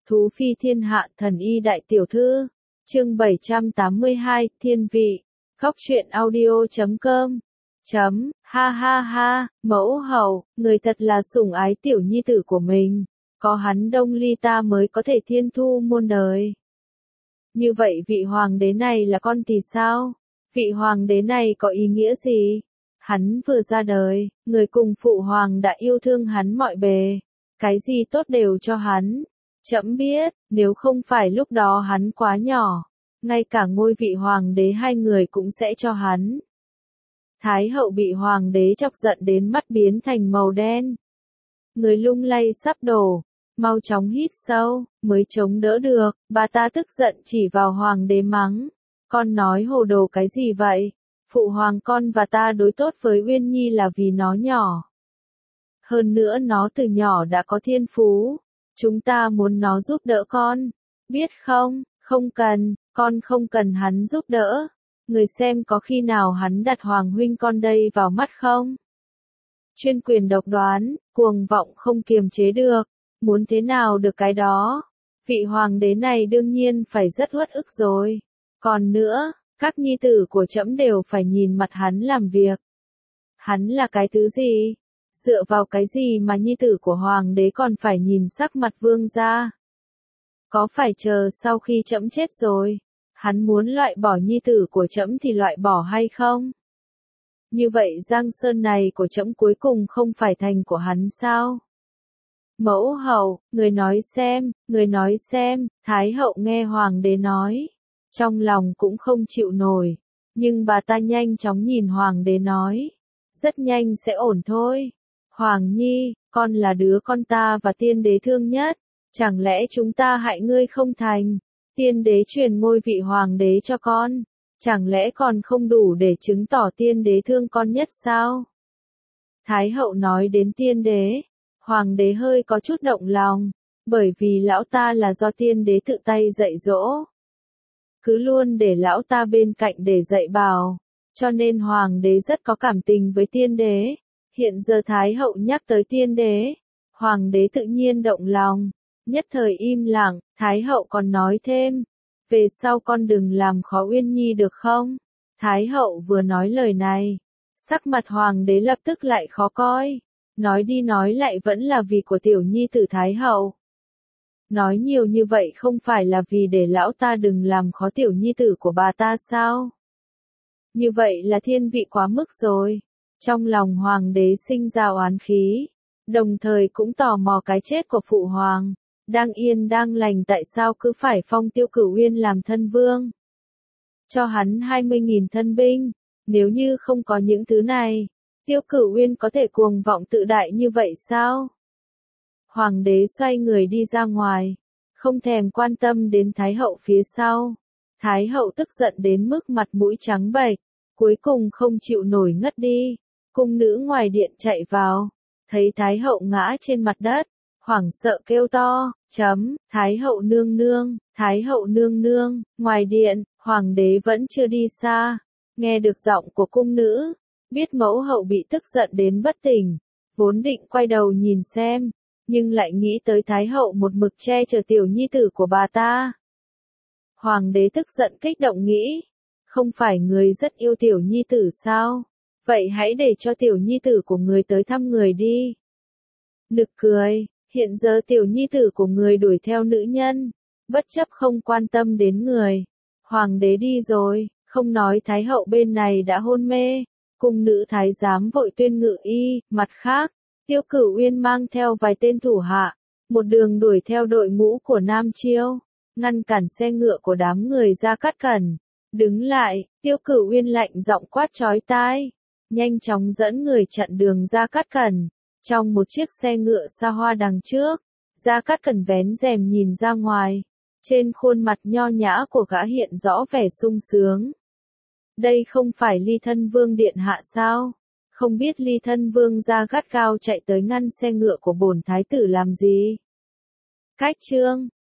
Thú phi thiên hạ thần y đại tiểu thư. Chương 782, thiên vị. Góc truyện audio.com. Ha ha ha, mẫu hậu, người thật là sủng ái tiểu nhi tử của mình. Có hắn Đông Ly ta mới có thể thiên thu muôn đời. Như vậy vị hoàng đế này là con thì sao? Vị hoàng đế này có ý nghĩa gì? Hắn vừa ra đời, người cùng phụ hoàng đã yêu thương hắn mọi bề. Cái gì tốt đều cho hắn. Trẫm biết, nếu không phải lúc đó hắn quá nhỏ, ngay cả ngôi vị hoàng đế hai người cũng sẽ cho hắn. Thái hậu bị hoàng đế chọc giận đến mắt biến thành màu đen. Người lung lay sắp đổ, mau chóng hít sâu, mới chống đỡ được, bà ta tức giận chỉ vào hoàng đế mắng. Con nói hồ đồ cái gì vậy? Phụ hoàng con và ta đối tốt với Uyên Nhi là vì nó nhỏ. Hơn nữa nó từ nhỏ đã có thiên phú. Chúng ta muốn nó giúp đỡ con. Biết không, không cần, con không cần hắn giúp đỡ. Người xem có khi nào hắn đặt hoàng huynh con đây vào mắt không? Chuyên quyền độc đoán, cuồng vọng không kiềm chế được. Muốn thế nào được cái đó. Vị hoàng đế này đương nhiên phải rất uất ức rồi. Còn nữa, các nhi tử của trẫm đều phải nhìn mặt hắn làm việc. Hắn là cái thứ gì? Dựa vào cái gì mà nhi tử của hoàng đế còn phải nhìn sắc mặt vương gia? Có phải chờ sau khi trẫm chết rồi, hắn muốn loại bỏ nhi tử của trẫm thì loại bỏ hay không? Như vậy Giang Sơn này của trẫm cuối cùng không phải thành của hắn sao? Mẫu hậu, người nói xem, Thái hậu nghe hoàng đế nói. Trong lòng cũng không chịu nổi, nhưng bà ta nhanh chóng nhìn hoàng đế nói. Rất nhanh sẽ ổn thôi. Hoàng Nhi, con là đứa con ta và tiên đế thương nhất. Chẳng lẽ chúng ta hại ngươi không thành? Tiên đế truyền ngôi vị hoàng đế cho con. Chẳng lẽ còn không đủ để chứng tỏ tiên đế thương con nhất sao? Thái hậu nói đến tiên đế. Hoàng đế hơi có chút động lòng. Bởi vì lão ta là do tiên đế tự tay dạy dỗ. Cứ luôn để lão ta bên cạnh để dạy bảo. Cho nên hoàng đế rất có cảm tình với tiên đế. Hiện giờ Thái hậu nhắc tới tiên đế. Hoàng đế tự nhiên động lòng. Nhất thời im lặng, Thái hậu còn nói thêm. Về sau con đừng làm khó Uyên Nhi được không? Thái hậu vừa nói lời này. Sắc mặt hoàng đế lập tức lại khó coi. Nói đi nói lại vẫn là vì của tiểu nhi tử Thái hậu. Nói nhiều như vậy không phải là vì để lão ta đừng làm khó tiểu nhi tử của bà ta sao? Như vậy là thiên vị quá mức rồi. Trong lòng hoàng đế sinh ra oán khí, đồng thời cũng tò mò cái chết của phụ hoàng. Đang yên đang lành tại sao cứ phải phong Tiêu Cửu Uyên làm thân vương? Cho hắn 20.000 thân binh, nếu như không có những thứ này, Tiêu Cửu Uyên có thể cuồng vọng tự đại như vậy sao? Hoàng đế xoay người đi ra ngoài, không thèm quan tâm đến Thái hậu phía sau. Thái hậu tức giận đến mức mặt mũi trắng bệch, cuối cùng không chịu nổi ngất đi. Cung nữ ngoài điện chạy vào, thấy Thái hậu ngã trên mặt đất, hoảng sợ kêu to, Thái hậu nương nương, ngoài điện, hoàng đế vẫn chưa đi xa, nghe được giọng của cung nữ, biết mẫu hậu bị tức giận đến bất tỉnh, vốn định quay đầu nhìn xem, nhưng lại nghĩ tới Thái hậu một mực che chở tiểu nhi tử của bà ta. Hoàng đế tức giận kích động nghĩ, không phải người rất yêu tiểu nhi tử sao? Vậy hãy để cho tiểu nhi tử của người tới thăm người đi. Nực cười, hiện giờ tiểu nhi tử của người đuổi theo nữ nhân, bất chấp không quan tâm đến người. Hoàng đế đi rồi, không nói Thái hậu bên này đã hôn mê, cung nữ thái giám vội tuyên ngự y, mặt khác, Tiêu Cửu Uyên mang theo vài tên thủ hạ, một đường đuổi theo đội ngũ của Nam Chiêu, ngăn cản xe ngựa của đám người Gia Cát Cẩn. Đứng lại, Tiêu Cửu Uyên lạnh giọng quát chói tai. Nhanh chóng dẫn người chặn đường Gia Cát Cẩn. Trong một chiếc xe ngựa xa hoa đằng trước, Gia Cát Cẩn vén rèm nhìn ra ngoài. Trên khuôn mặt nho nhã của gã hiện rõ vẻ sung sướng. Đây không phải Ly Thân Vương điện hạ sao? Không biết Ly Thân Vương ra gắt gao chạy tới ngăn xe ngựa của bổn thái tử làm gì? Cách chương